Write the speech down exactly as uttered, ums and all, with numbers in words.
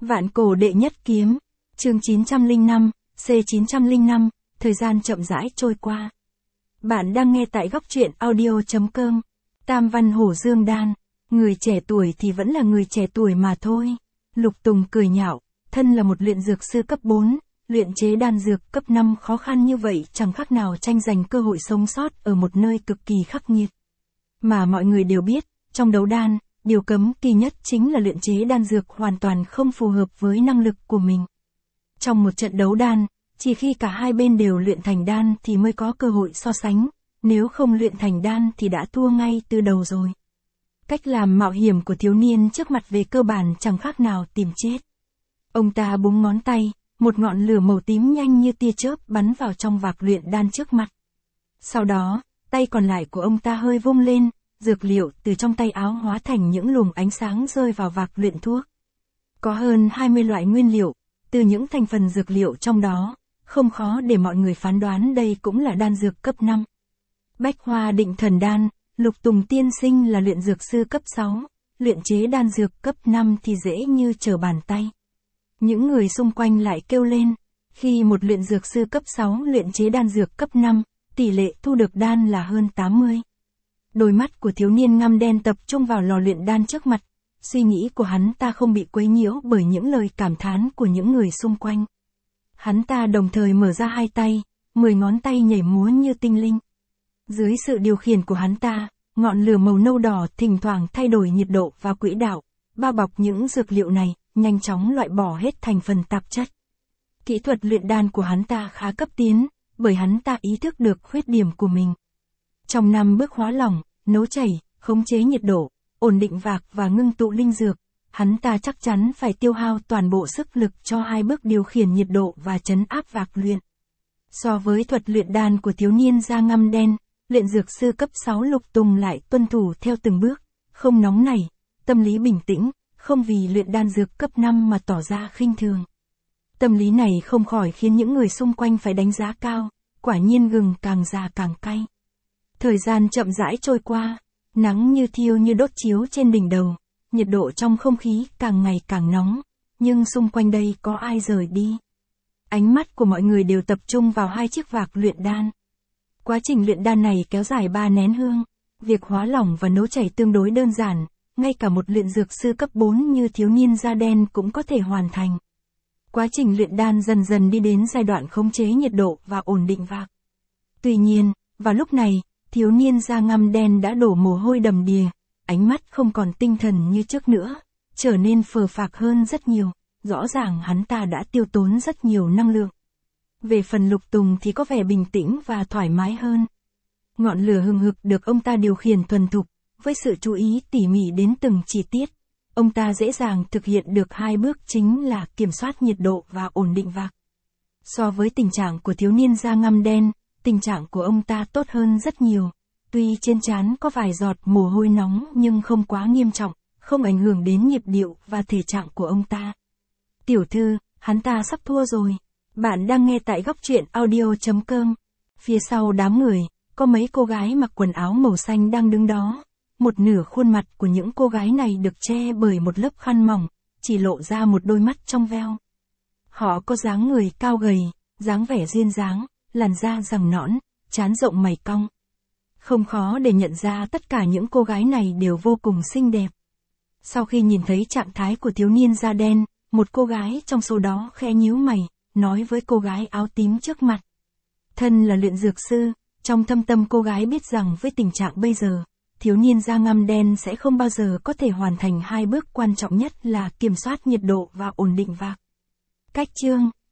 Vạn cổ đệ nhất kiếm. Chương chín trăm lẻ năm, C chín trăm lẻ năm, thời gian chậm rãi trôi qua. Bạn đang nghe tại góc truyện audio chấm com. Tam văn hổ dương đan. Người trẻ tuổi thì vẫn là người trẻ tuổi mà thôi. Lục Tùng cười nhạo, thân là một luyện dược sư cấp bốn, luyện chế đan dược cấp năm khó khăn như vậy chẳng khác nào tranh giành cơ hội sống sót ở một nơi cực kỳ khắc nghiệt. Mà mọi người đều biết, trong đấu đan, điều cấm kỵ nhất chính là luyện chế đan dược hoàn toàn không phù hợp với năng lực của mình. Trong một trận đấu đan, chỉ khi cả hai bên đều luyện thành đan thì mới có cơ hội so sánh, nếu không luyện thành đan thì đã thua ngay từ đầu rồi. Cách làm mạo hiểm của thiếu niên trước mặt về cơ bản chẳng khác nào tìm chết. Ông ta búng ngón tay, một ngọn lửa màu tím nhanh như tia chớp bắn vào trong vạc luyện đan trước mặt. Sau đó, tay còn lại của ông ta hơi vung lên, dược liệu từ trong tay áo hóa thành những luồng ánh sáng rơi vào vạc luyện thuốc. Có hơn hai mươi loại nguyên liệu, từ những thành phần dược liệu trong đó, không khó để mọi người phán đoán đây cũng là đan dược cấp năm. Bách Hoa Định Thần Đan, Lục Tùng tiên sinh là luyện dược sư cấp sáu, luyện chế đan dược cấp năm thì dễ như trở bàn tay. Những người xung quanh lại kêu lên, khi một luyện dược sư cấp sáu luyện chế đan dược cấp năm, tỷ lệ thu được đan là hơn tám mươi. Đôi mắt của thiếu niên ngăm đen tập trung vào lò luyện đan trước mặt, suy nghĩ của hắn ta không bị quấy nhiễu bởi những lời cảm thán của những người xung quanh. Hắn ta đồng thời mở ra hai tay, mười ngón tay nhảy múa như tinh linh. Dưới sự điều khiển của hắn ta, ngọn lửa màu nâu đỏ thỉnh thoảng thay đổi nhiệt độ và quỹ đạo, bao bọc những dược liệu này, nhanh chóng loại bỏ hết thành phần tạp chất. Kỹ thuật luyện đan của hắn ta khá cấp tiến, bởi hắn ta ý thức được khuyết điểm của mình. Trong năm bước hóa lỏng, nấu chảy, khống chế nhiệt độ, ổn định vạc và ngưng tụ linh dược, hắn ta chắc chắn phải tiêu hao toàn bộ sức lực cho hai bước điều khiển nhiệt độ và trấn áp vạc luyện. So với thuật luyện đan của thiếu niên da ngăm đen, luyện dược sư cấp sáu Lục Tùng lại tuân thủ theo từng bước, không nóng nảy, tâm lý bình tĩnh, không vì luyện đan dược cấp năm mà tỏ ra khinh thường. Tâm lý này không khỏi khiến những người xung quanh phải đánh giá cao, quả nhiên gừng càng già càng cay. Thời gian chậm rãi trôi qua, nắng như thiêu như đốt chiếu trên đỉnh đầu, nhiệt độ trong không khí càng ngày càng nóng, nhưng xung quanh đây có ai rời đi. Ánh mắt của mọi người đều tập trung vào hai chiếc vạc luyện đan. Quá trình luyện đan này kéo dài ba nén hương, việc hóa lỏng và nấu chảy tương đối đơn giản, ngay cả một luyện dược sư cấp bốn như thiếu niên da đen cũng có thể hoàn thành. Quá trình luyện đan dần dần đi đến giai đoạn khống chế nhiệt độ và ổn định vạc. Tuy nhiên, vào lúc này, thiếu niên da ngăm đen đã đổ mồ hôi đầm đìa, ánh mắt không còn tinh thần như trước nữa, trở nên phờ phạc hơn rất nhiều, rõ ràng hắn ta đã tiêu tốn rất nhiều năng lượng. Về phần Lục Tùng thì có vẻ bình tĩnh và thoải mái hơn. Ngọn lửa hừng hực được ông ta điều khiển thuần thục, với sự chú ý tỉ mỉ đến từng chi tiết, ông ta dễ dàng thực hiện được hai bước chính là kiểm soát nhiệt độ và ổn định vạc. So với tình trạng của thiếu niên da ngăm đen, tình trạng của ông ta tốt hơn rất nhiều, tuy trên trán có vài giọt mồ hôi nóng nhưng không quá nghiêm trọng, không ảnh hưởng đến nhịp điệu và thể trạng của ông ta. Tiểu thư, hắn ta sắp thua rồi. Bạn đang nghe tại góc truyện audio chấm com. Phía sau đám người, có mấy cô gái mặc quần áo màu xanh đang đứng đó. Một nửa khuôn mặt của những cô gái này được che bởi một lớp khăn mỏng, chỉ lộ ra một đôi mắt trong veo. Họ có dáng người cao gầy, dáng vẻ duyên dáng, làn da rằng nõn, trán rộng mày cong. Không khó để nhận ra tất cả những cô gái này đều vô cùng xinh đẹp. Sau khi nhìn thấy trạng thái của thiếu niên da đen, một cô gái trong số đó khẽ nhíu mày, nói với cô gái áo tím trước mặt. Thân là luyện dược sư, trong thâm tâm cô gái biết rằng với tình trạng bây giờ, thiếu niên da ngăm đen sẽ không bao giờ có thể hoàn thành hai bước quan trọng nhất là kiểm soát nhiệt độ và ổn định vạc. Cách chương,